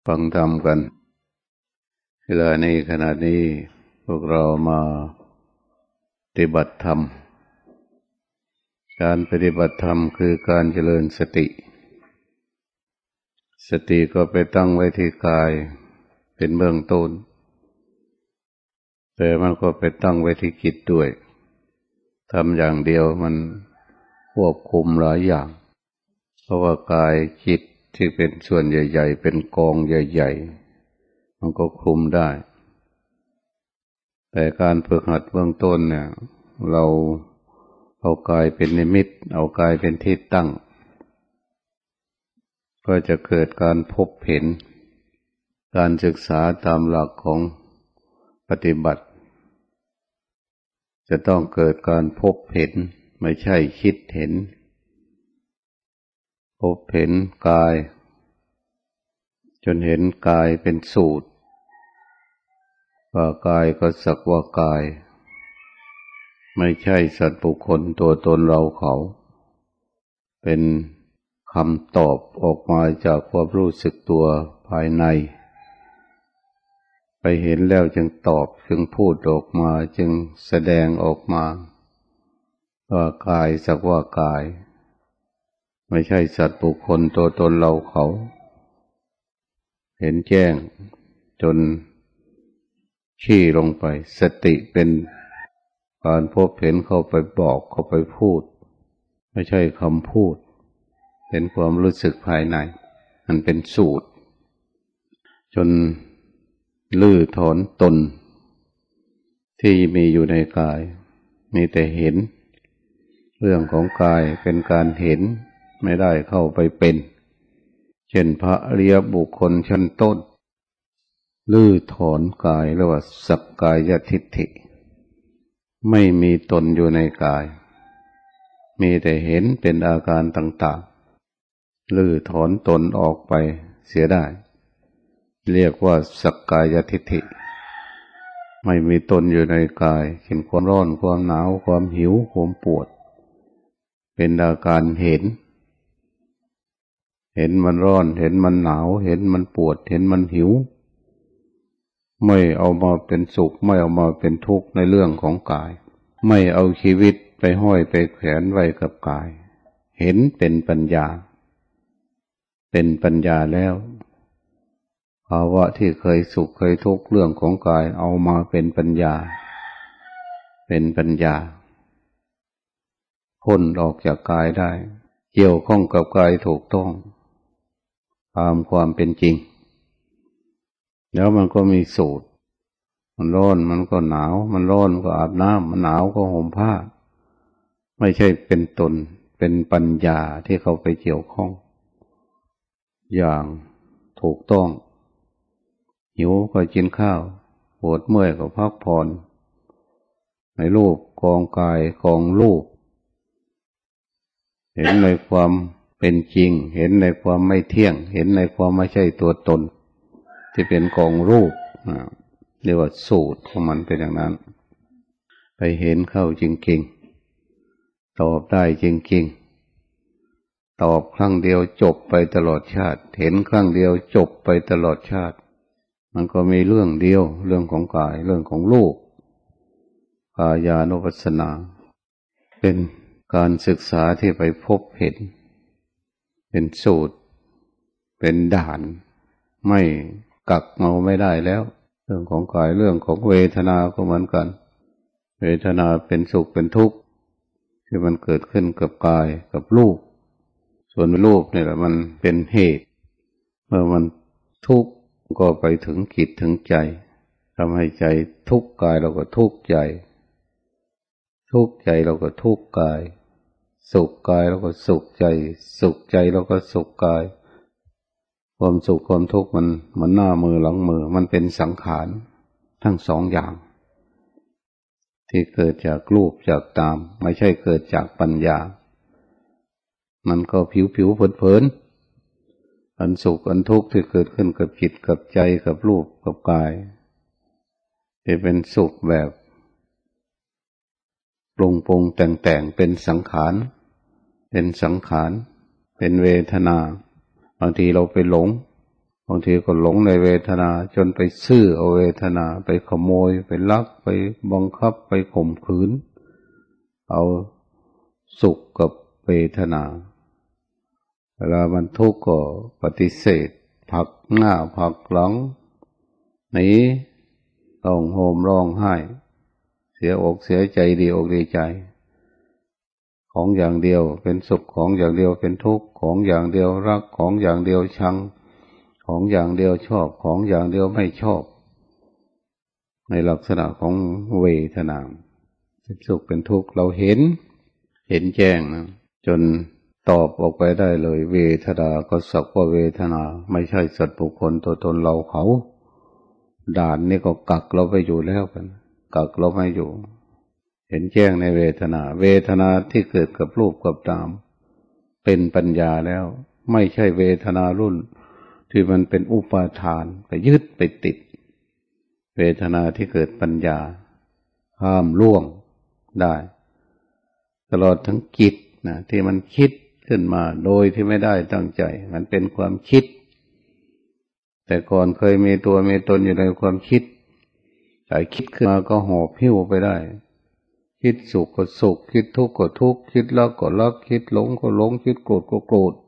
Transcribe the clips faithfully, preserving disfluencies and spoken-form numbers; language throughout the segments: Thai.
ฟังธรรมกันเวลานี้ขณะนี้พวกเรามาปฏิบัติธรรมการปฏิบัติธรรมคือการเจริญสติสติก็ไปตั้งไว้ที่กายเป็นเบื้องต้นแต่มันก็ไปตั้งไว้ที่จิตด้วยทำอย่างเดียวมันควบคุมหลายอย่างเพราะว่ากายจิตที่เป็นส่วนใหญ่ๆเป็นกองใหญ่ๆมันก็คุมได้แต่การฝึกหัดเบื้องต้นเนี่ยเราเอากายเป็นนิมิตเอากายเป็นที่ตั้งก็จะเกิดการพบเห็นการศึกษาตามหลักของปฏิบัติจะต้องเกิดการพบเห็นไม่ใช่คิดเห็นพบเห็นกายจนเห็นกายเป็นสูตรว่ากายก็สักว่ากายไม่ใช่สัตว์บุคคลตัวตนเราเขาเป็นคำตอบออกมาจากความรู้สึกตัวภายในไปเห็นแล้วจึงตอบจึงพูดออกมาจึงแสดงออกมาว่ากายสักว่ากายไม่ใช่สัตว์บุคคลตัวตนเราเขาเห็นแจ้งจนขี้ลงไปสติเป็นการพบเห็นเข้าไปบอกเข้าไปพูดไม่ใช่คำพูดเป็นความรู้สึกภายในมันเป็นสูตรจนลื้อถอนตนที่มีอยู่ในกายมีแต่เห็นเรื่องของกายเป็นการเห็นไม่ได้เข้าไปเป็นเช่นพระอริยบุคคลชั้นต้นลื้อถอนกายเรียกว่าสักกายทิฏฐิไม่มีตนอยู่ในกายมีแต่เห็นเป็นอาการต่างๆลื้อถอนตนออกไปเสียได้เรียกว่าสักกายทิฏฐิไม่มีตนอยู่ในกายเช่นความร้อนความหนาวความหิวความปวดเป็นอาการเห็นเห็นมันร้อนเห็นมันหนาวเห็นมันปวดเห็นมันหิวไม่เอามาเป็นสุขไม่เอามาเป็นทุกข์ในเรื่องของกายไม่เอาชีวิตไปห้อยไปแขวนไว้กับกายเห็นเป็นปัญญาเป็นปัญญาแล้วภาวะที่เคยสุขเคยทุกข์เรื่องของกายเอามาเป็นปัญญาเป็นปัญญาพ้นออกจากกายได้เกี่ยวข้องกับกายถูกต้องตามความเป็นจริงแล้วมันก็มีสูตรมันร้อนมันก็หนาวมันร้อนก็อาบน้ำมันหนาวก็ห่มผ้าไม่ใช่เป็นตนเป็นปัญญาที่เขาไปเกี่ยวข้องอย่างถูกต้องหิวก็กินข้าวปวดเมื่อยก็พักผ่อนในรูปกองกายกองรูปเห็นในความเป็นจริงเห็นในความไม่เที่ยงเห็นในความไม่ใช่ตัวตนที่เป็นกองรูปเรียกว่าสูตรของมันเป็นอย่างนั้นไปเห็นเข้าจริงๆตอบได้จริงๆตอบครั้งเดียวจบไปตลอดชาติเห็นครั้งเดียวจบไปตลอดชาติมันก็มีเรื่องเดียวเรื่องของกายเรื่องของรูปกายานุปัสสนาเป็นการศึกษาที่ไปพบเห็นเป็นสูตรเป็นด่านไม่กักเมาไม่ได้แล้วเรื่องของกายเรื่องของเวทนาก็เหมือนกันเวทนาเป็นสุขเป็นทุกข์ที่มันเกิดขึ้นกับกายกับรูปส่วนรูปนี่แหละมันเป็นเหตุเมื่อมันทุกข์ก็ไปถึงจิตถึงใจทำให้ใจทุกข์กายเราก็ทุกข์ใจทุกข์ใจเราก็ทุกข์กายสุขกายเราก็สุขใจสุขใจเราก็สุขกายความสุขความทุกข์มันมันหน้ามือหลังมือมันเป็นสังขารทั้งสองอย่างที่เกิดจากรูปจากตามไม่ใช่เกิดจากปัญญามันก็ผิวผิวเผินเผินอันสุขอันทุกข์ที่เกิดขึ้นกับจิตกับใจกับรูปกับกายที่เป็นสุขแบบปรุงปรุงแต่งแต่งเป็นสังขารเป็นสังขารเป็นเวทนาบางทีเราไปหลงบางทีก็หลงในเวทนาจนไปซื้อเอาเวทนาไปขโมยไปลักไปบังคับไปข่มขืนเอาสุขกับเวทนาเวลามันทุกข์ก็ปฏิเสธผลักหน้าผลักหลังหนีร้องโหมร้องไห้เสียอกเสียใจดีอกดีใจของอย่างเดียวเป็นสุขของอย่างเดียวเป็นทุกข์ของอย่างเดียวรักของอย่างเดียวชังของอย่างเดียวชอบของอย่างเดียวไม่ชอบในลักษณะของเวทนาเป็นสุขเป็นทุกข์เราเห็นเห็นแจ้งนะจนตอบออกไปได้เลยเวทนาก็สักว่าเวทนาไม่ใช่สัตว์บุคคลตัวตนเราเขาด่านนี่ก็กักเราไปอยู่แล้วกันกักเราไม่อยู่เห็นแจ้งในเวทนาเวทนาที่เกิดกับรูปกับนามเป็นปัญญาแล้วไม่ใช่เวทนารุ่นที่มันเป็นอุปาทานไปยึดไปติดเวทนาที่เกิดปัญญาห้ามล่วงได้ตลอดทั้งจิตนะที่มันคิดขึ้นมาโดยที่ไม่ได้ตั้งใจมันเป็นความคิดแต่ก่อนเคยมีตัวมีตนอยู่ในความคิดแต่คิดขึ้นมาก็หอบหิ้วไปได้คิดสุขก็สุขคิดทุกข์ก็ทุกข์คิดรักก็รักคิดหลงก็หลงคิดโกรธก็โกรธ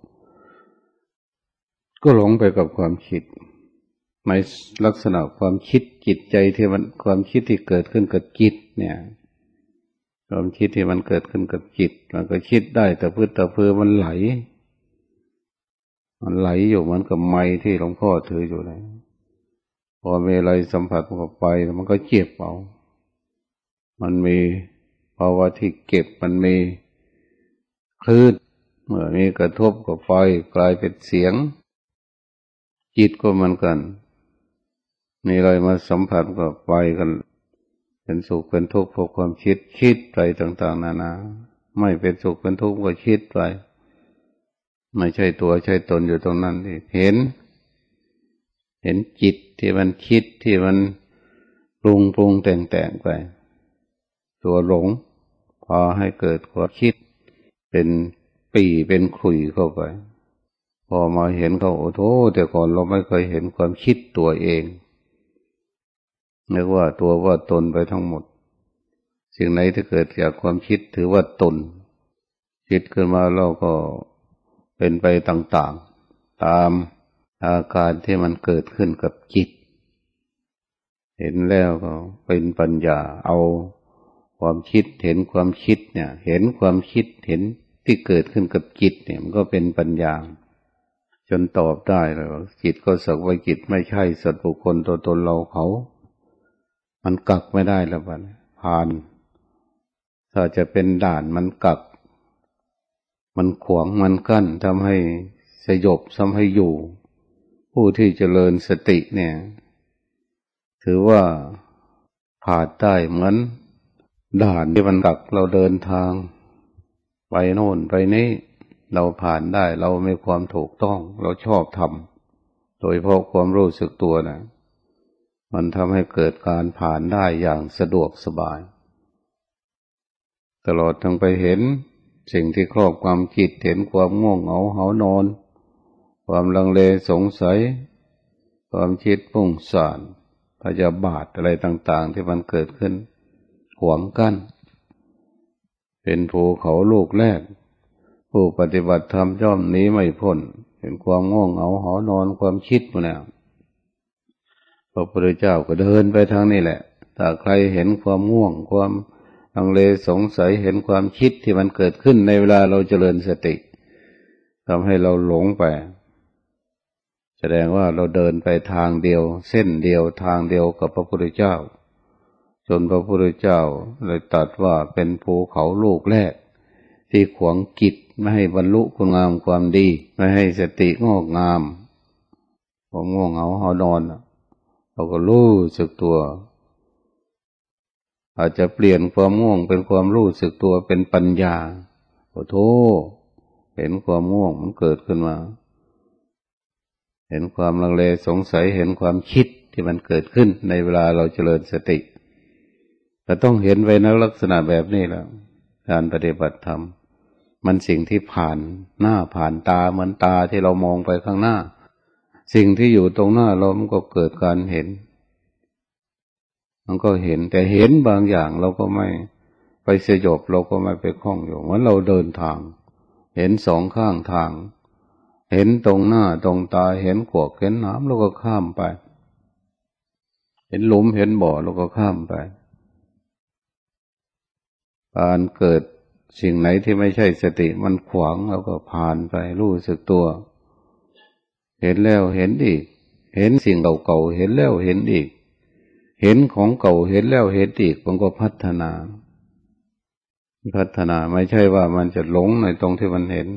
ก็หลงไปกับความคิดในลักษณะความคิดจิตใจที่มันความคิดที่เกิดขึ้นกับจิตเนี่ยความคิดที่มันเกิดขึ้นกับจิตมันก็คิดได้แต่พื้นแต่เพอมันไหลมันไหลอยู่เหมือนกับไม้ที่หลวงพ่อถืออยู่เลยพอมีอะไรสัมผัสมันก็ไปมันก็เจ็บเอามันมีภาวะที่เก็บมันมีคลื่นเมื่อมีกระทบกับไฟกลายเป็นเสียงจิตก็เหมือนกันมีอะไรมาสัมผัสกับไฟกันเป็นสุขเป็นทุกข์เพราะความคิดคิดไปต่างๆนานาไม่เป็นสุขเป็นทุกข์ก็คิดไปไม่ใช่ตัวใช่ตนอยู่ตรงนั้นที่เห็นเห็นจิตที่มันคิดที่มันปรุงปรุงแต่งแต่งไปตัวหลงพาให้เกิดความคิดเป็นปีเป็นขุยเข้าไปพอมาเห็นเขาโอ้โธ่แต่ก่อนเราไม่เคยเห็นความคิดตัวเองนึกว่าตัวว่าตนไปทั้งหมดสิ่งไหนที่เกิดจากความคิดถือว่าตนคิดขึ้นมาเราก็เป็นไปต่างๆตามอาการที่มันเกิดขึ้นกับจิตเห็นแล้วก็เป็นปัญญาเอาความคิดเห็นความคิดเนี่ยเห็นความคิดเห็นที่เกิดขึ้นกับจิตเนี่ยมันก็เป็นปัญญาจนตอบได้เลยว่าจิตก็สักว่าจิตไม่ใช่สัตว์บุคคลตัวตนเราเขามันกักไม่ได้แล้วบัดผ่านถ้าจะเป็นด่านมันกักมันขวางมันกั้นทำให้สยบทำให้อยู่ผู้ที่เจริญสติเนี่ยถือว่าผ่านได้เหมือนด่านที่มันกักเราเดินทางไปโน่นไปนี่เราผ่านได้เรามีความถูกต้องเราชอบทำโดยเพราะความรู้สึกตัวนะมันทำให้เกิดการผ่านได้อย่างสะดวกสบายตลอดทั้งไปเห็นสิ่งที่ครอบความคิดเห็นความง่วงเหงาหานอนความลังเลสงสัยความคิดฟุ้งซ่านพยาบาทอะไรต่างๆที่มันเกิดขึ้นขวางกั้นเป็นภูเขาลูกแรกผู้ปฏิบัติธรรมย่อมหนีไม่พ้นเห็นความง่วงเหงาหานอนความคิดพวกนี้พระพุทธเจ้าก็เดินไปทางนี้แหละถ้าใครเห็นความง่วงความลังเลสงสัยเห็นความคิดที่มันเกิดขึ้นในเวลาเราเจริญสติทำให้เราหลงไปแสดงว่าเราเดินไปทางเดียวเส้นเดียวทางเดียวกับพระพุทธเจ้าจนพระพุทธเจ้าเลยตรัสว่าเป็นภูเขาลูกแรกที่ขวางจิตไม่ให้บรรลุคุณงามความดีไม่ให้สติงอกงามผมง่วงเหงาหานอนเราก็รู้สึกตัวอาจจะเปลี่ยนความง่วงเป็นความรู้สึกตัวเป็นปัญญาโอ้โธ่เห็นความง่วงมันเกิดขึ้นมาเห็นความลังเลสงสัยเห็นความคิดที่มันเกิดขึ้นในเวลาเราเจริญสติเราต้องเห็นไว้ในลักษณะแบบนี้แล้วการปฏิบัติธรรมมันสิ่งที่ผ่านหน้าผ่านตาเหมือนตาที่เรามองไปข้างหน้าสิ่งที่อยู่ตรงหน้าเรามันก็เกิดการเห็นมันก็เห็นแต่เห็นบางอย่างเราก็ไม่ไปสยบเราก็ไม่ไปคล้องอยู่เหมือนเราเดินทางเห็นสองข้างทางเห็นตรงหน้าตรงตาเห็นขวากเห็นน้ำเราก็ข้ามไปเห็นหลุมเห็นบ่อเราก็ข้ามไปการเกิดสิ่งไหนที่ไม่ใช่สติมันขวางเราก็ผ่านไปรู้สึกตัวเห็นแล้วเห็นอีกเห็นสิ่งเก่าๆเห็นแล้วเห็นอีกเห็นของเก่าเห็นแล้วเห็นอีกมันก็พัฒนาพัฒนาไม่ใช่ว่ามันจะหลงในตรงที่มันเห็น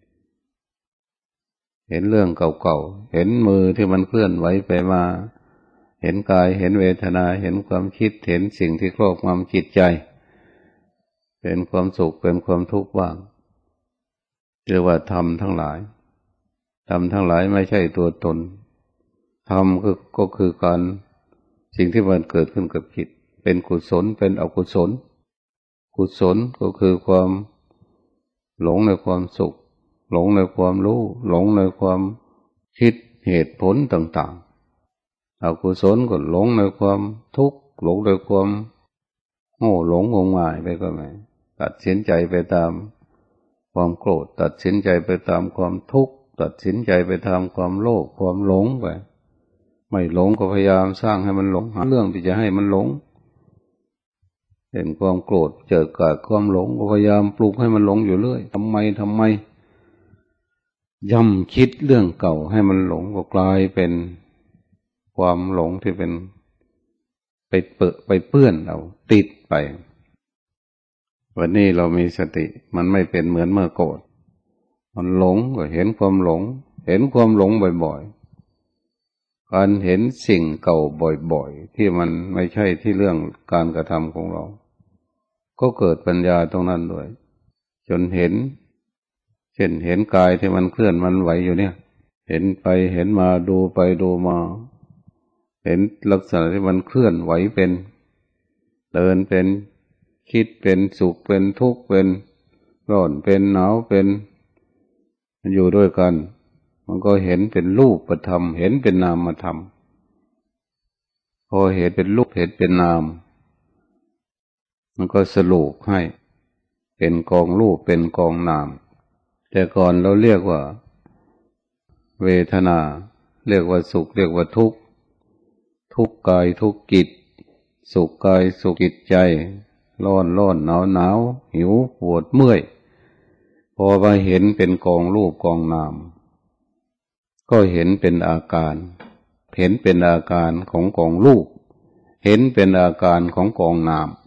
เห็นเรื่องเก่าๆเห็นมือที่มันเคลื่อนไหวไปมาเห็นกายเห็นเวทนาเห็นความคิดเห็นสิ่งที่ครอบงำจิตใจเป็นความสุขเป็นความทุกข์บ้างเรียกว่าธรรมทั้งหลายธรรมทั้งหลายไม่ใช่ตัวตนธรรมก็ก็คือการสิ่งที่มันเกิดขึ้นกับจิตเป็นกุศลเป็นอกุศลกุศลก็คือความหลงในความสุขหลงในความรู้หลงในความคิดเหตุผลต่างๆอกุศลก็หลงในความทุกข์หลงในความโง่หลงงมงายไปก็ไม่ตัดสินใจไปตามความโกรธตัดสินใจไปตามความทุกข์ตัดสินใจไปตามความโลภความหลงไปไม่หลงก็พยายามสร้างให้มันหลงหาเรื่องที่จะให้มันหลงเห็นความโกรธเจอกับความหลงก็พยายามปลุกให้มันหลงอยู่เรื่อยทำไมทำไมย่ำคิดเรื่องเก่าให้มันหลงก็กลายเป็นความหลงที่เป็นไปเปื้อไปเปื้อนเราติดไปวันนี้เรามีสติมันไม่เป็นเหมือนเมื่อก่อนมันหลงก็เห็นความหลงเห็นความหลงบ่อยๆการเห็นสิ่งเก่าบ่อยๆที่มันไม่ใช่ที่เรื่องการกระทำของเราก็เกิดปัญญาตรงนั้นด้วยจนเห็นเช่นเห็นกายที่มันเคลื่อนมันไหวอยู่เนี่ยเห็นไปเห็นมาดูไปดูมาเห็นลักษณะที่มันเคลื่อนไหวเป็นเดินเป็นคิดเป็นสุขเป็นทุกข์เป็นร้อนเป็นหนาวเป็นมันอยู่ด้วยกันมันก็เห็นเป็นรูปธรรมเห็นเป็นนามธรรมพอเห็นเป็นรูปเห็นเป็นนามมันก็สรุปให้เป็นกองรูปเป็นกองนามแต่ก่อนเราเรียกว่าเวทนาเรียกว่าสุขเรียกว่าทุกข์ทุกข์กายทุกข์จิตสุขกายสุขจิตใจร้อนร้อนหนาวหนาวหิวปวดเมื่อยพอมาเห็นเป็นกองรูปกองนามก็เห็นเป็นอาการเห็นเป็นอาการของกองรูปเห็นเป็นอาการของกองนาม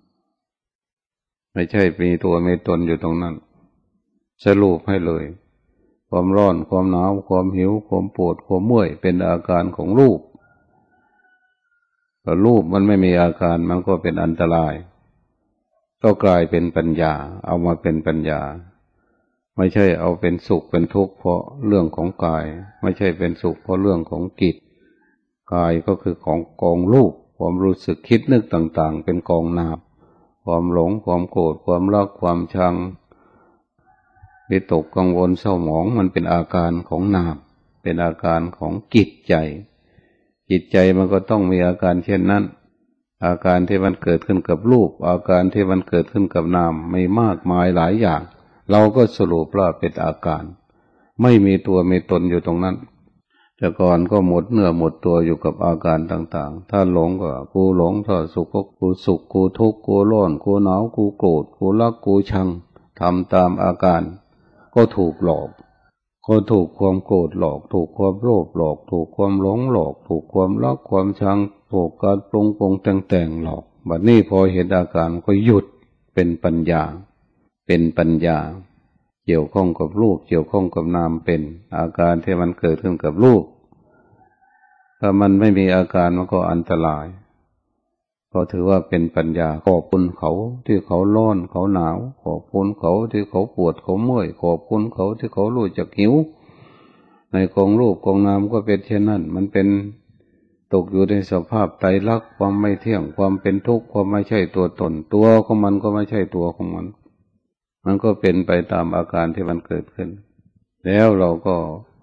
ไม่ใช่มีตัวมีตนอยู่ตรงนั้นสรุปให้เลยความร้อนความหนาวความหิวความปวดความเมื่อยเป็นอาการของรูปแต่รูปมันไม่มีอาการมันก็เป็นอันตรายก็กลายเป็นปัญญาเอามาเป็นปัญญาไม่ใช่เอาเป็นสุขเป็นทุกข์เพราะเรื่องของกายไม่ใช่เป็นสุขเพราะเรื่องของจิตกายก็คือของกองรูปความรู้สึกคิดนึกต่างๆเป็นกองนามความหลงความโกรธความรักความชังวิตกกังวลเศร้าหมองมันเป็นอาการของนามเป็นอาการของจิตใจจิตใจมันก็ต้องมีอาการเช่นนั้นอาการที่มันเกิดขึ้นกับรูปอาการที่มันเกิดขึ้นกับนามไม่มากมายหลายอย่างเราก็สรุปว่าเป็นอาการไม่มีตัวมีตนอยู่ตรงนั้นแต่ก่อนก็หมดเนื้อหมดตัวอยู่กับอาการต่างๆถ้าหลงก็กูหลงถ้าสุขก็กูสุขกูทุกข์กูร้อนกูหนาวกูโกรธกูรักกูชังทำตามอาการก็ถูกหลอกก็ถูกความโกรธหลอกถูกความโลภหลอกถูกความหลงหลอกถูกความรักความชังถูกการปรุงปรุงแต่งแต่งหลอกบัดนี้พอเห็นอาการก็หยุดเป็นปัญญาเป็นปัญญาเกี่ยวข้องกับรูปเกี่ยวข้องกับนามเป็นอาการที่มันเกิดขึ้นกับรูปถ้ามันไม่มีอาการมันก็อันตรายก็ถือว่าเป็นปัญญาขอบคุณเขาที่เขาร้อนเขาหนาวขอบคุณเขาที่เขาปวดเขาเมื่อยขอบคุณเขาที่เขารู้จักหิวในกองรูปกองนามก็เป็นเช่นนั้นมันเป็นตกอยู่ในสภาพไตรลักษณ์ความไม่เที่ยงความเป็นทุกข์ความไม่ใช่ตัวตนตัวของมันก็ไม่ใช่ตัวของมันมันก็เป็นไปตามอาการที่มันเกิดขึ้นแล้วเราก็พ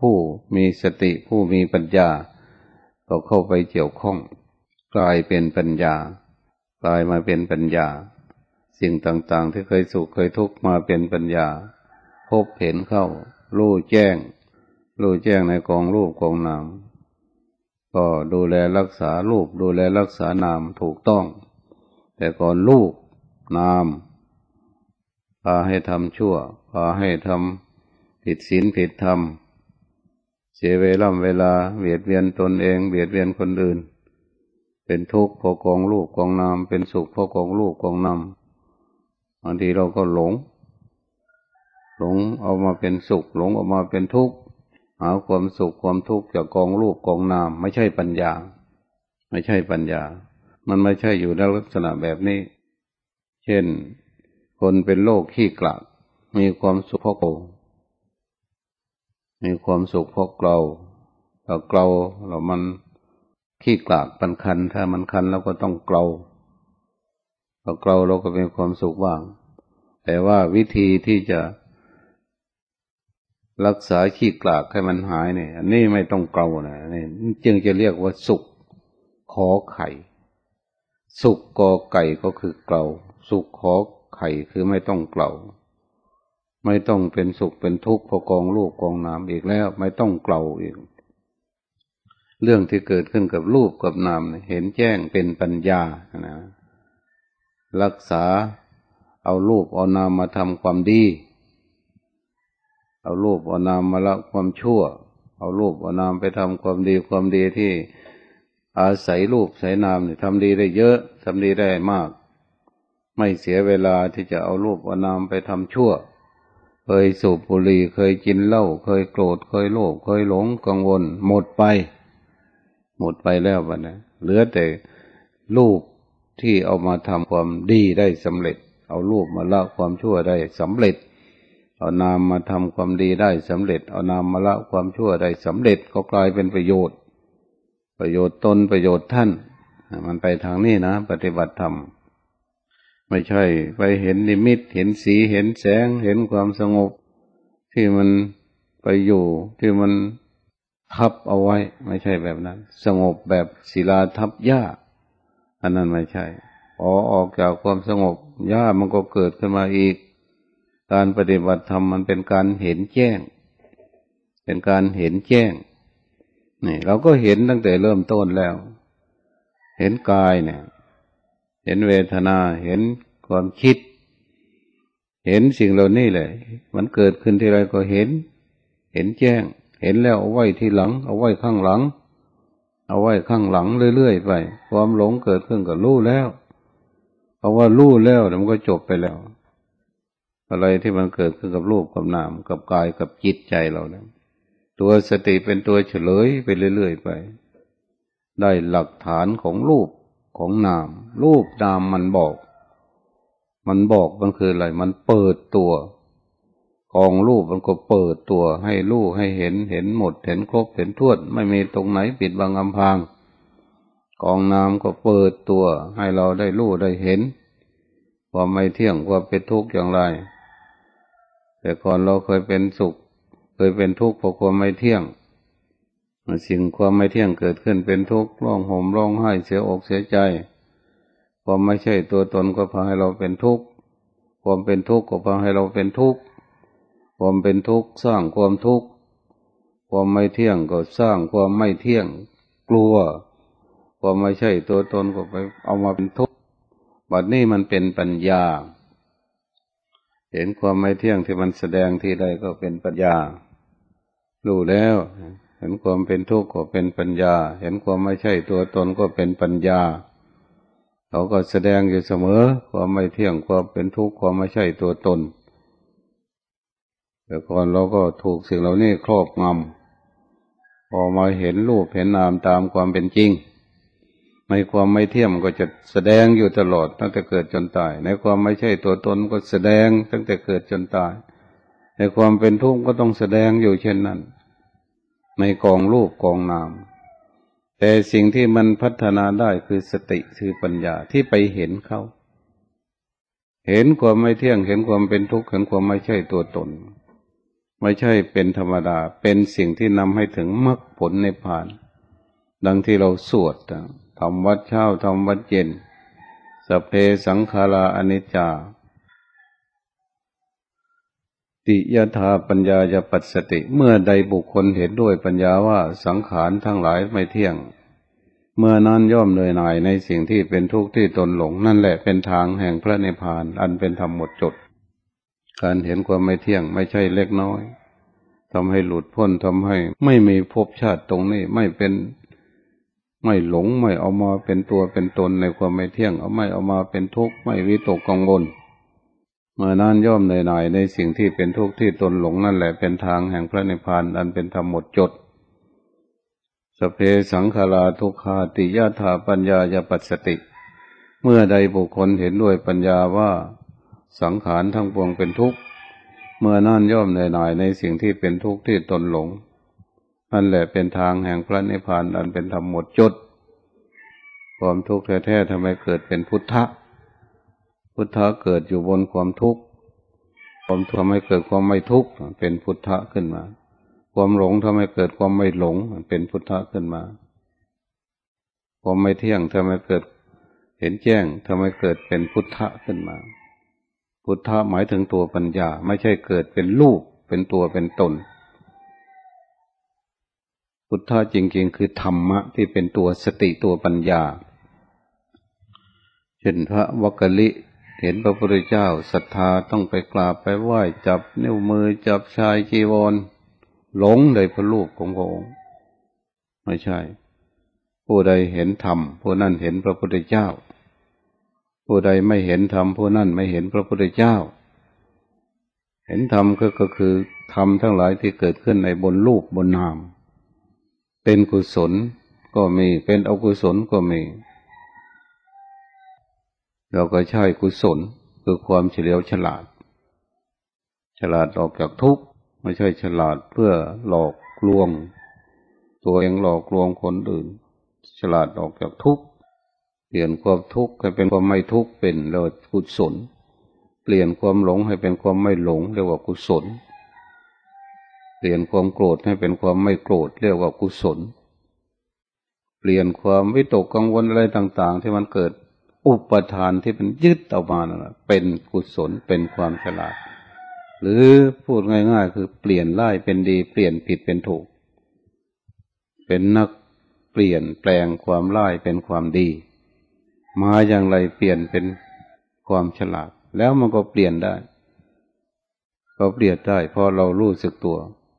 ผู้มีสติผู้มีปัญญาก็เข้าไปเกี่ยวข้องกลายเป็นปัญญากลายมาเป็นปัญญาสิ่งต่างๆที่เคยสุขเคยทุกข์มาเป็นปัญญาพบเห็นเข้ารู้แจ้งรู้แจ้งในกองรูปกองนามก็ดูแลรักษารูปดูแลรักษานามถูกต้องแต่ก่อนรูปนามพาให้ทำชั่วพาให้ทำผิดศีลผิดธรรมเสียเวลาเวลาเบียดเบียนตนเองเบียดเบียนคนอื่นเป็นทุกข์เพราะกองรูปกองนามเป็นสุขเพราะกองรูปกองนามบางทีเราก็หลงหลงเอามาเป็นสุขหลงออกมาเป็นทุกข์หาความสุขความทุกข์จากกองรูปกองนามไม่ใช่ปัญญาไม่ใช่ปัญญามันไม่ใช่อยู่ในลักษณะแบบนี้เช่นคนเป็นโรคขี้กลากมีความสุขเพราะเกลามีความสุขเพราะเกลาถ้าเกลาแล้วมันขี้กลากมันคันถ้ามันคันเราก็ต้องเกลาพอเกลาเราก็มีความสุขบ้างแต่ว่าวิธีที่จะรักษาขี้กลากให้มันหายเนี่ยอันนี้ไม่ต้องเกลานะนี่จึงจะเรียกว่าสุขขอไข่สุขกอไก่ก็คือเกลาสุขขอไข่คือไม่ต้องเกลาไม่ต้องเป็นสุขเป็นทุกข์เพราะกองรูปกองนามอีกแล้วไม่ต้องเกลาอีกเรื่องที่เกิดขึ้นกับรูปกับนามเห็นแจ้งเป็นปัญญานะรักษาเอารูปเอานามมาทำความดีเอารูปเอานามมาละความชั่วเอารูปเอานามไปทำความดีความดีที่อาศัยรูปอาศัยนามเนี่ยทำดีได้เยอะทำดีได้มากไม่เสียเวลาที่จะเอารูปเอานามไปทำชั่วเคยสูบบุหรี่เคยกินเหล้าเคยโกรธเคยโลภเคยหลงกังวลหมดไปหมดไปแล้วบัดนี้เหลือแต่รูปที่เอามาทำความดีได้สำเร็จเอารูปมาละความชั่วได้สำเร็จเอานามมาทำความดีได้สำเร็จเอานามมาละความชั่วได้สำเร็จก็กลายเป็นประโยชน์ประโยชน์ตนประโยชน์ท่านมันไปทางนี้นะปฏิบัติธรรมไม่ใช่ไปเห็นนิมิตเห็นสีเห็นแสงเห็นความสงบที่มันไปอยู่ที่มันทับเอาไว้ไม่ใช่แบบนั้นสงบแบบศิลาทับหญ้าอันนั้นไม่ใช่พอออกจากความสงบหญ้ามันก็เกิดขึ้นมาอีกการปฏิบัติธรรมมันเป็นการเห็นแจ้งเป็นการเห็นแจ้งนี่เราก็เห็นตั้งแต่เริ่มต้นแล้วเห็นกายเนี่ยเห็นเวทนาเห็นความคิดเห็นสิ่งเหล่านี้แหละมันเกิดขึ้นที่ไรก็เห็นเห็นแจ้งเห็นแล้วเอาไว้ที่หลังเอาไว้ข้างหลังเอาไว้ข้างหลังเรื่อยๆไปความหลงเกิดขึ้นก็รู้แล้วเพราะว่ารู้แล้วมันก็จบไปแล้วอะไรที่มันเกิดขึ้นกับรูปกับนามกับกายกับจิตใจเราเนี่ยตัวสติเป็นตัวเฉลยไปเรื่อยๆไปได้หลักฐานของรูปของนามรูปนามมันบอกมันบอกมันคืออะไรมันเปิดตัวกองรูปมันก็เปิดตัวให้รู้ให้เห็นเห็นหมดเห็นครบเห็นทั่วไม่มีตรงไหนปิดบังอำพรางกองนามก็เปิดตัวให้เราได้รู้ได้เห็นความไม่เที่ยงความเป็นทุกข์อย่างไรแต่ก่อนเราเคยเป็นสุขเคยเป็นทุกข์เพราะความไม่เที่ยงสิ่งความไม่เที่ยงเกิดขึ้นเป็นทุกข์ร้องห่มร้องไห้เสียอกเสียใจความไม่ใช่ตัวตนก็พาให้เราเป็นทุกข์ความเป็นทุกข์ก็พาให้เราเป็นทุกข์ความเป็นทุกข์สร้างความทุกข์ความไม่เที่ยงก็สร้างความไม่เที่ยงกลัวความไม่ใช่ตัวตนก็ไปเอามาเป็นทุกข์บัดนี้มันเป็นปัญญาเห็นความไม่เที่ยงที่มันแสดงที่ใดก็เป็นปัญญารู้แล้วเห็นความเป็นทุกข์ก็เป็นปัญญาเห็นความไม่ใช่ตัวตนก็เป็นปัญญาเขาก็แสดงอยู่เสมอความไม่เที่ยงความเป็นทุกข์ความไม่ใช่ตัวตนแต่ก่อนเราก็ถูกสิ่งเหล่านี้ครอบงำพอมาเห็นรูปเห็นนามตามความเป็นจริงในความไม่เที่ยงก็จะแสดงอยู่ตลอดตั้งแต่เกิดจนตายในความไม่ใช่ตัวตนก็แสดงตั้งแต่เกิดจนตายในความเป็นทุกข์ก็ต้องแสดงอยู่เช่นนั้นในกองรูปกองนามแต่สิ่งที่มันพัฒนาได้คือสติคือปัญญาที่ไปเห็นเขาเห็นความไม่เที่ยงเห็นความเป็นทุกข์เห็นความไม่ใช่ตัวตนไม่ใช่เป็นธรรมดาเป็นสิ่งที่นำให้ถึงมรรคผลนิพพานดังที่เราสวดทำวัดเช้าทำวัดเย็นสัพเพสังขาราอนิจจาติยถาปัญญายปัสสติเมื่อใดบุคคลเห็นด้วยปัญญาว่าสังขารทั้งหลายไม่เที่ยงเมื่อนั้นย่อมเหนื่อยหน่ายในสิ่งที่เป็นทุกข์ที่ตนหลงนั่นแหละเป็นทางแห่งพระนิพพานอันเป็นธรรมหมดจดการเห็นความไม่เที่ยงไม่ใช่เล็กน้อยทำให้หลุดพ้นทำให้ไม่มีภพชาติตรงนี้ไม่เป็นไม่หลงไม่เอามาเป็นตัวเป็นตนในความไม่เที่ยงเอาไม่เอามาเป็นทุกข์ไม่วิตกกังวลเมื่อนั้นย่อมเหนื่อยหน่ายในสิ่งที่เป็นทุกข์ที่ตนหลงนั่นแหละเป็นทางแห่งพระนิพพานอันเป็นธรรมหมดจดสัพเพสังขาราทุกขาติยถาปัญญายปัสสติเมื่อใดบุคคลเห็นด้วยปัญญาว่าสังขารทั้งปวงเป็นทุกข์เมื่อนั้นย่อมเหนื่อยหน่ายในสิ่งที่เป็นทุกข์ที่ตนหลงนั่นแหละเป็นทางแห่งพระนิพพานอันเป็นธรรมหมดจดความทุกข์แท้ๆทำไมเกิดเป็นพุทธะพุทธะเกิดอยู่บนความทุกข์ความทำให้เกิดความไม่ทุกข์เป็นพุทธะขึ้นมาความหลงทำให้เกิดความไม่หลงเป็นพุทธะขึ้นมาความไม่เที่ยงทำให้เกิดเห็นแจ้งทำให้เกิดเป็นพุทธะขึ้นมาพุทธะหมายถึงตัวปัญญาไม่ใช่เกิดเป็นรูปเป็นตัวเป็นตนพุทธะจริงๆคือธรรมะที่เป็นตัวสติตัวปัญญาเช่นพระวักกลิเห็นพระพุทธเจ้าศรัทธาต้องไปกราบไปไหว้จับนิ้วมือจับชายจีวรหลงในพระรูปของพระองค์ไม่ใช่ผู้ใดเห็นธรรมผู้นั้นเห็นพระพุทธเจ้าผู้ใดไม่เห็นธรรมผู้นั้นไม่เห็นพระพุทธเจ้าเห็นธรรมก็ก็คือธรรมทั้งหลายที่เกิดขึ้นในบนรูปบนนามเป็นกุศลก็มีเป็นอกุศลก็มีเราก็ใช้กุศลคือความเฉลียวฉลาดฉลาดออกจากทุกข์ไม่ใช่ฉลาดเพื่อหลอกลวงตัวเองหลอกลวงคนอื่นฉลาดออกจากทุกข์เปลี่ยนความทุกข์ให้เป็นความไม่ทุกข์เป็นเรียกว่ากุศลเปลี่ยนความหลงให้เป็นความไม่หลงเรียกว่ากุศลเปลี่ยนความโกรธให้เป็นความไม่โกรธเรียกว่ากุศลเปลี่ยนความวิตกกังวลอะไรต่างๆที่มันเกิดอุปทานที่มันยึดเอามานั่นแหละเป็นกุศลเป็นความฉลาดหรือพูดง่ายๆคือเปลี่ยนร้ายเป็นดีเปลี่ยนผิดเป็นถูกเป็นนักเปลี่ยนแปลงความร้ายเป็นความดีมาอย่างไรเปลี่ยนเป็นความฉลาดแล้วมันก็เปลี่ยนได้ก็เปลี่ยนได้เพราะเรารู้สึกตัว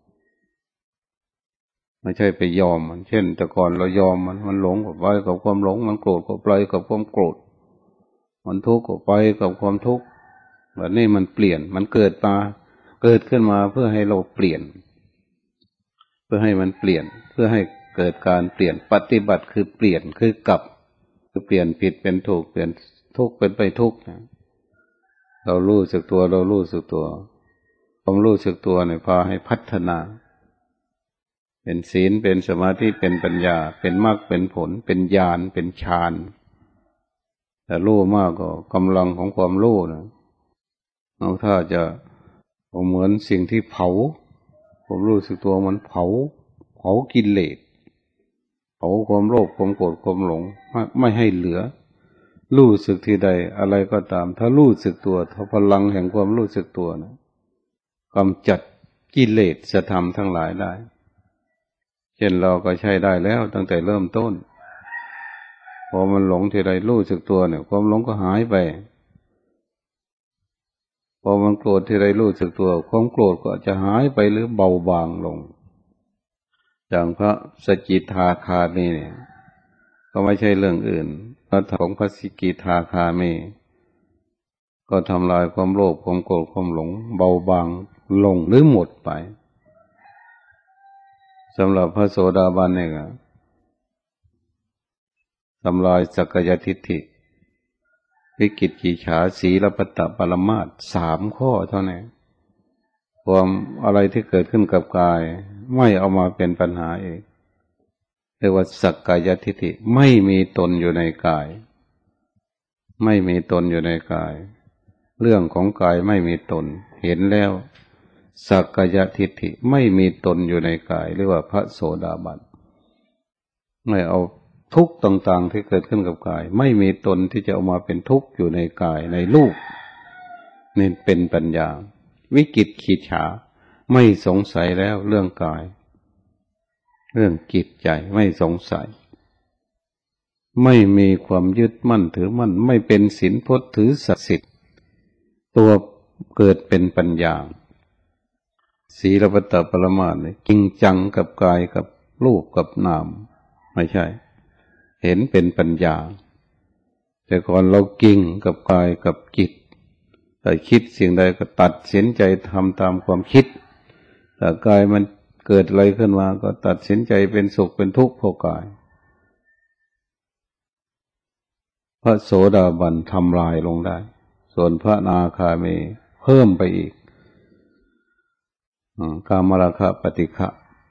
ไม่ใช่ไปยอมมันเช่นแต่ก่อนเรายอมมันมันหลงกับไปกับความหลงมันโกรธก็ไปกับความโกรธมันทุกข์ก็ไปกับความทุกข์แบบนี้มันเปลี่ยนมันเกิดมาเกิดขึ้นมาเพื่อให้เราเปลี่ยนเพื่อให้มันเปลี่ยนเพื่อให้เกิดการเปลี่ยนปฏิบัติคือเปลี่ยนคือกลับคือเปลี่ยนผิดเป็นถูกเปลี่ยนทุกข์เป็นไปทุกข์นะเรารู้สึกตัวเรารู้สึกตัวความรู้สึกตัวเนี่ยพาให้พัฒนาเป็นศีลเป็นสมาธิเป็นปัญญาเป็นมรรคเป็นผลเป็นญาณเป็นฌานแต่รู้มากก็กำลังของความรู้นะเอาถ้าจะเหมือนสิ่งที่เผาผมรู้สึกตัวมันเผาเผากิเลสเผาความโลภความโกรธความหลงไม่ให้เหลือรู้สึกที่ใดอะไรก็ตามถ้ารู้สึกตัวถ้าพลังแห่งความรู้สึกตัวนะกำจัดกิเลสธรรมทั้งหลายได้เช่นเราก็ใช้ได้แล้วตั้งแต่เริ่มต้นพอมันหลงที่ใดรู้สึกตัวเนี่ยความหลงก็หายไปพอมันโกรธที่ใดรู้สึกตัวความโกรธก็จะหายไปหรือเบาบางลงอย่างพระสกิทาคามีเนี่ยก็ไม่ใช่เรื่องอื่นพระของพระสกิทาคามีก็ทำลายความโลภความโกรธความหลงเบาบางลงหรือหมดไปสำหรับพระโสดาบันเนี่ยทำลายสักกายทิฏฐิวิกิจกิจฉาสีลพัตตปรมาสสามข้อเท่านั้นความอะไรที่เกิดขึ้นกับกายไม่เอามาเป็นปัญหาเองเรียกว่าสักกายทิฏฐิไม่มีตนอยู่ในกายไม่มีตนอยู่ในกายเรื่องของกายไม่มีตนเห็นแล้วสักกายทิฏฐิไม่มีตนอยู่ในกายเรียกว่าพระโสดาบันไม่เอาทุกข์ต่างๆที่เกิดขึ้นกับกายไม่มีตนที่จะเอามาเป็นทุกข์อยู่ในกายในรูปนี่เป็นปัญญาวิกิตขีฉาไม่สงสัยแล้วเรื่องกายเรื่องจิตใจไม่สงสัยไม่มีความยึดมั่นถือมั่นไม่เป็นศีลพจน์ถือศักดิ์สิทธิ์ตัวเกิดเป็นปัญญาศีลปัตตปรมาสจริงจังกับกายกับรูปกับนามไม่ใช่เห็นเป็นปัญญาแต่ก่อนเรากิ่งกับกายกับจิตแต่คิดสิ่งใดก็ตัดสินใจทำตามความคิดแต่กายมันเกิดอะไรขึ้นมาก็ตัดสินใจเป็นสุขเป็นทุกข์เพราะกายพระโสดาบันทำลายลงได้ส่วนพระอนาคามีเพิ่มไปอีกกามราคะปฏิฆะ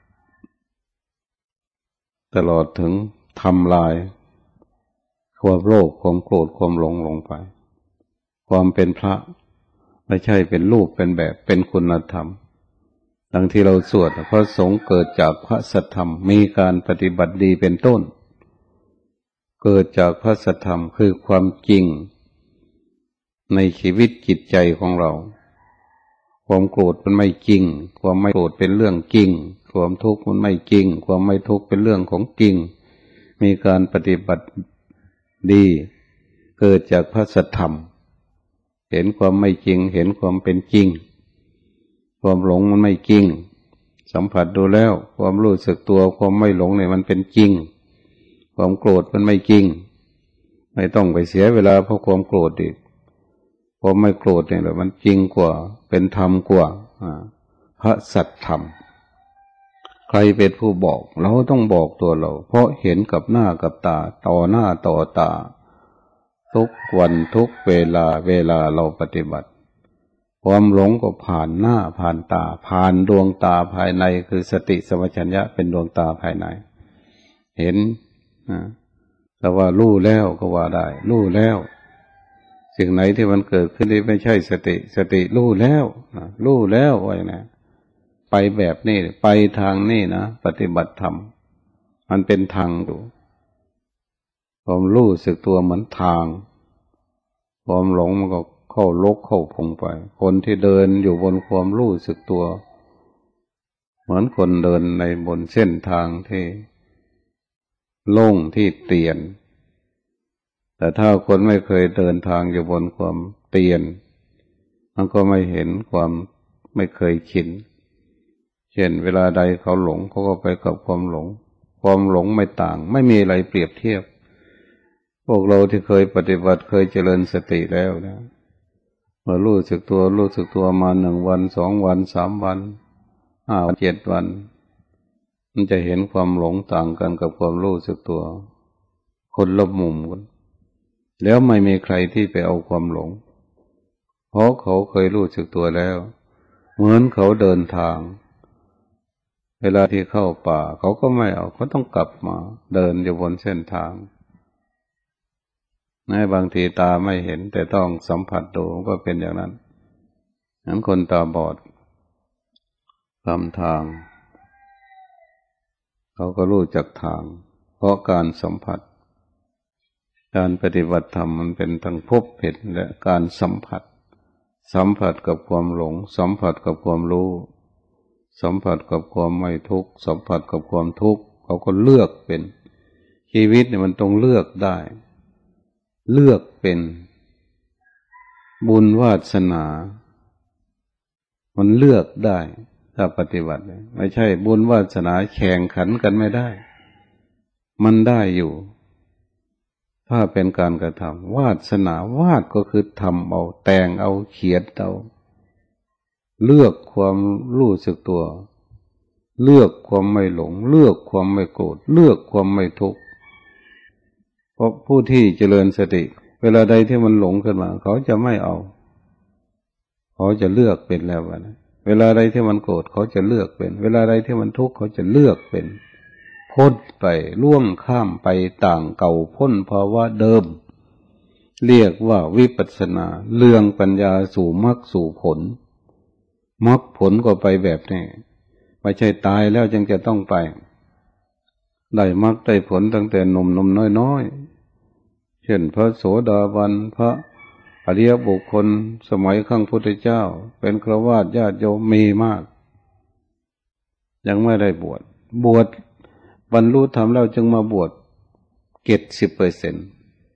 ตลอดถึงทำลายความโลภความโกรธความหลงลงไปความเป็นพระไม่ใช่เป็นรูปเป็นแบบเป็นคุณธรรมดังที่เราสวดพระสงฆ์เกิดจากพระสัทธรรมมีการปฏิบัติดีเป็นต้นเกิดจากพระสัทธรรมคือความจริงในชีวิตจิตใจของเราความโกรธมันไม่จริงความไม่โกรธเป็นเรื่องจริงความทุกข์มันไม่จริงความไม่ทุกข์เป็นเรื่องของจริงมีการปฏิบัติดีเกิดจากพระสัทธรรมเห็นความไม่จริงเห็นความเป็นจริงความหลงมันไม่จริงสัมผัสดูแล้วความรู้สึกตัวความไม่หลงเนี่ยมันเป็นจริงความโกรธมันไม่จริงไม่ต้องไปเสียเวลาเพราะความโกรธอีกความไม่โกรธเนี่ยแหละมันจริงกว่าเป็นธรรมกว่าพระสัทธรรมใครเป็นผู้บอกเราต้องบอกตัวเราเพราะเห็นกับหน้ากับตาต่อหน้าต่อตาทุกวันทุกเวลาเวลาเราปฏิบัติความหลงก็ผ่านหน้าผ่านตาผ่านดวงตาภายในคือสติสัมปชัญญะเป็นดวงตาภายในเห็นนะแต่ว่ารู้แล้วก็ว่าได้รู้แล้วสิ่งไหนที่มันเกิดขึ้นที่ไม่ใช่สติสติรู้แล้วรู้แล้วไว้นะไปแบบนี้ไปทางนี้นะปฏิบัติธรรมมันเป็นทางอยู่ความรู้สึกตัวเหมือนทางความหลงมันก็เข้าลกเข้าพงไปคนที่เดินอยู่บนความรู้สึกตัวเหมือนคนเดินในบนเส้นทางที่โล่งที่เตียนแต่ถ้าคนไม่เคยเดินทางอยู่บนความเตียนมันก็ไม่เห็นความไม่เคยชินเช่นเวลาใดเขาหลงเขาก็ไปกับความหลงความหลงไม่ต่างไม่มีอะไรเปรียบเทียบพวกเราที่เคยปฏิบัติเคยเจริญสติแล้วนะเมื่อรู้สึกตัวรู้สึกตัวมาหนึ่งวันสองวันสามวันห้าวันเจ็ดวันมันจะเห็นความหลงต่างกันกับความรู้สึกตัวคนละมุมกันแล้วไม่มีใครที่ไปเอาความหลงเพราะเขาเคยรู้สึกตัวแล้วเหมือนเขาเดินทางเวลาที่เข้าป่าเขาก็ไม่เอาเขาต้องกลับมาเดินอยู่บนเส้นทางในบางทีตาไม่เห็นแต่ต้องสัมผัสดูก็เป็นอย่างนั้นงั้นคนตาบอดทำทางเขาก็รู้จักทางเพราะการสัมผัสการปฏิบัติธรรมมันเป็นทั้งพบเห็นและการสัมผัสสัมผัสกับความหลงสัมผัสกับความรู้สัมผัสกับความไม่ทุกข์สัมผัสกับความทุกข์เขาก็เลือกเป็นชีวิตเนี่ยมันต้องเลือกได้เลือกเป็นบุญวาสนามันเลือกได้ถ้าปฏิบัติไม่ใช่บุญวาสนาแข่งขันกันไม่ได้มันได้อยู่ถ้าเป็นการกระทำวาสนาวาดก็คือทำเอาแต่งเอาเขียนเอาเลือกความรู้สึกตัวเลือกความไม่หลงเลือกความไม่โกรธเลือกความไม่ทุกข์เพราะผู้ที่เจริญสติเวลาใดที่มันหลงขึ้นมาเขาจะไม่เอาเขาจะเลือกเป็นแล้วนะเวลาใดที่มันโกรธเขาจะเลือกเป็นเวลาใดที่มันทุกข์เขาจะเลือกเป็นพ้นไปล่วงข้ามไปต่างเก่าพ้นภาวะเดิมเรียกว่าวิปัสสนาเรื่องปัญญาสู่มรรคสู่ผลมรรคผลก็ไปแบบนี้ไม่ใช่ตายแล้วจึงจะต้องไปได้มรรคได้ผลตั้งแต่หนุ่มหนุ่มน้อยๆเช่นพระโสดาบันพระอริยบุคคลสมัยครั้งพุทธเจ้าเป็นฆราวาสญาติโยมมีมากยังไม่ได้บวชบวชบรรลุธรรมแล้วจึงมาบวชเจ็ดสิบเปอร์เซ็นต์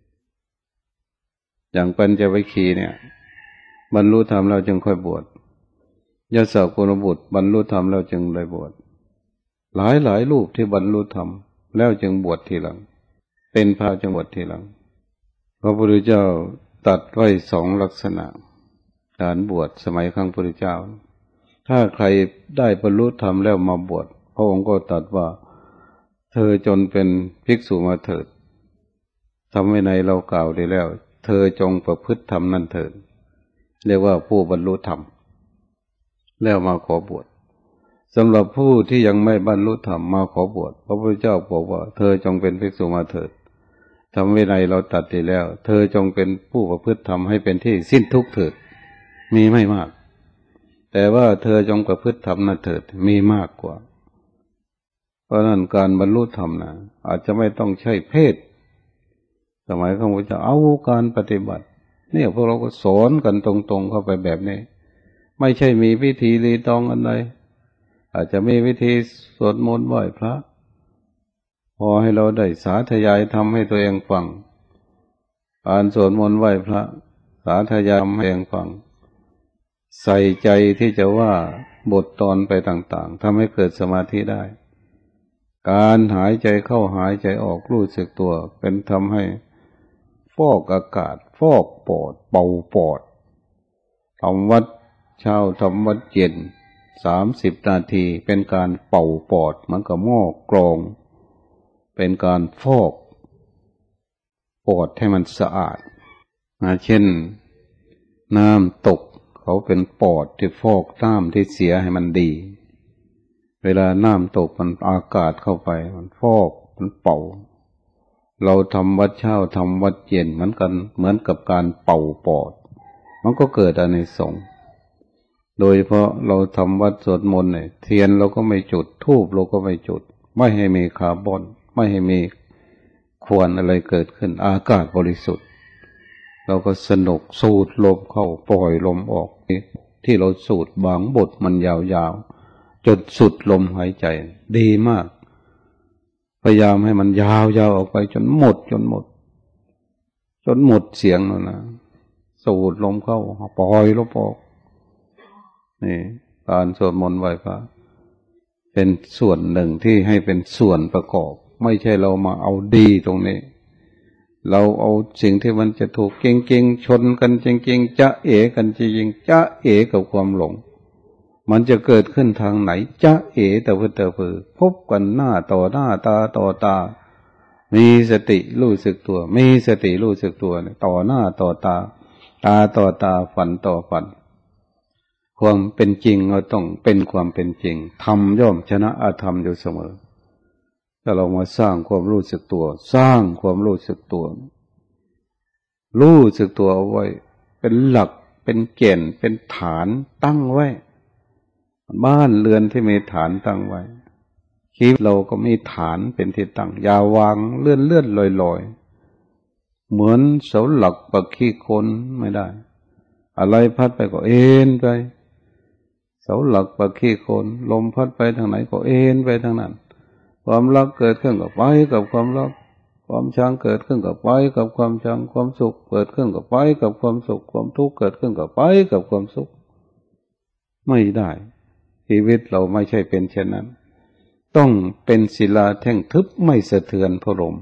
อย่างปัญจวัคคีย์เนี่ยบรรลุธรรมแล้วจึงค่อยบวชยศกุลบุตรบรรลุธรรมแล้วจึงได้บวชหลายหลายรูปที่บรรลุธรรมแล้วจึงบวชทีหลังเป็นพระจึงบวชทีหลังพระพุทธเจ้าตัดไว้สองลักษณะการบวชสมัยครั้งพุทธเจ้าถ้าใครได้บรรลุธรรมแล้วมาบวชพระองค์ก็ตรัสว่าเธอจนเป็นภิกษุมาเถิดทำไว้ในเรากล่าวได้แล้วเธอจงประพฤติธรรมนั่นเถิดเรียกว่าผู้บรรลุธรรมแล้วมาขอบวชสำหรับผู้ที่ยังไม่บรรลุธรรมมาขอบวชพระพุทธเจ้าบอกว่าเธอจงเป็นภิกษุมาเถิดทำไว้ในเราตัดได้แล้วเธอจงเป็นผู้ประพฤติธรรมให้เป็นที่สิ้นทุกข์เถิดมีไม่มากแต่ว่าเธอจงประพฤติธรรมนั่นเถิดมีมากกว่าเพราะนั้นการบรรลุธรรมนะอาจจะไม่ต้องใช้เพศสมัยของพระเจ้าเอาการปฏิบัติเนี่ยพวกเราก็สอนกันตรงๆเข้าไปแบบนี้ไม่ใช่มีวิธีรีตองอะไรอาจจะมีวิธีสวดมนต์ไหว้พระพอให้เราได้สาธยายทำให้ตัวเองฟังอ่านสวดมนต์ไหว้พระสาธยายให้ตัวเองฟังใส่ใจที่จะว่าบทตอนไปต่างๆทำให้เกิดสมาธิได้การหายใจเข้าหายใจออกรู้สึกตัวเป็นทำให้ฟอกอากาศฟอกปอดเป่าปอดทำวัดเช้าทำวัดเย็นสามสิบนาทีเป็นการเป่าปอดเหมือนกับหม้อกรองเป็นการฟอกปอดให้มันสะอาดเช่นน้ำตกเขาเป็นปอดที่ฟอกน้ำที่เสียให้มันดีเวลาน้ำตกมันอากาศเข้าไปมันฟอกมันเป่าเราทำวัดเช้าทำวัดเย็นเหมือนกันเหมือนกับการเป่าปอดมันก็เกิดอานิสงส์โดยเพราะเราทำวัดสวดมนต์เนี่ยเทียนเราก็ไม่จุดธูปเราก็ไม่จุดไม่ให้มีคาร์บอนไม่ให้มีควันอะไรเกิดขึ้นอากาศบริสุทธิ์เราก็สนุกสูดลมเข้าปล่อยลมออกที่เราสูดบางบทมันยาวๆจนสุดลมหายใจดีมากพยายามให้มันยาวๆออกไปจนหมดจนหมดจนหมดเสียงนั่นนะสูดลมเข้าปล่อยลมออกนี่การสวดมนต์ไหว้พระเป็นส่วนหนึ่งที่ให้เป็นส่วนประกอบไม่ใช่เรามาเอาดีตรงนี้เราเอาสิ่งที่มันจะถูกเก่งๆชนกันจริงๆจะเอกันจริงๆจะเอกับความหลงมันจะเกิดขึ้นทางไหนจะเอแต่เพื่อแต่เพื่อพบกันหน้าต่อหน้าตาต่อตามีสติรู้สึกตัวมีสติรู้สึกตัวต่อหน้าต่อตาตาต่อตาฝันต่อฝันความเป็นจริงเราต้องเป็นความเป็นจริงธรรมย่อมชนะอธรรมอยู่เสมอถ้าเรามาสร้างความรู้สึกตัวสร้างความรู้สึกตัวรู้สึกตัวเอาไว้เป็นหลักเป็นเกณฑ์เป็นฐานตั้งไว้บ้านเรือนที่มีฐานตั้งไว้ชีวิตเราก็มีฐานเป็นที่ตั้งอย่าวางเลื่อนเลื่อนลอยลอยเหมือนเสาหลักปักขี้คนไม่ได้อะไรพัดไปก็เอ็นไปเสาหลักปักขี้คนลมพัดไปทางไหนก็เอ็นไปทางนั้นความรักเกิดขึ้นกับไปกับความรักความชังเกิดขึ้นกับไปกับความชังความสุขเกิดขึ้นกับไปกับความสุขความทุกข์เกิดขึ้นกับไปกับความสุขไม่ได้ชีวิตเราไม่ใช่เป็นเช่นนั้นต้องเป็นศิลาแท่งทึบไม่สะเทือนพระลม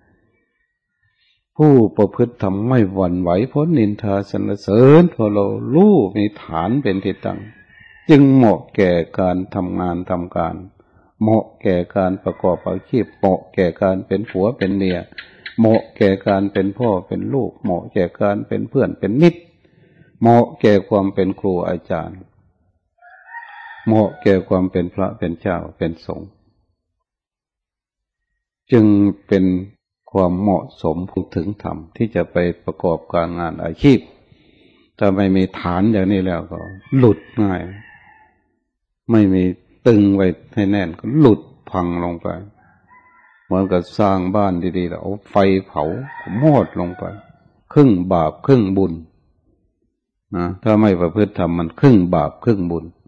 ผู้ประพฤติธรรมไม่หวั่นไหวเพราะนินทาสรรเสริญเพราะเรารู้มีฐานเป็นที่ตั้งจึงเหมาะแก่การทำงานทำการเหมาะแก่การประกอบอาชีพเหมาะแก่การเป็นผัวเป็นเมียเหมาะแก่การเป็นพ่อเป็นลูกเหมาะแก่การเป็นเพื่อนเป็นมิตรเหมาะแก่ความเป็นครูอาจารย์เหมาะแก่ความเป็นพระเป็นเจ้าเป็นสงฆ์จึงเป็นความเหมาะสมผู้ถึงธรรมที่จะไปประกอบการงานอาชีพถ้าไม่มีฐานอย่างนี้แล้วก็หลุดง่ายไม่มีตึงไว้ให้แน่นก็หลุดพังลงไปเหมือนกับสร้างบ้านดีๆแล้วเอาไฟเผามอดลงไปครึ่งบาปครึ่งบุญนะถ้าไม่ประพฤติธรรมมันครึ่งบาปครึ่งบุญ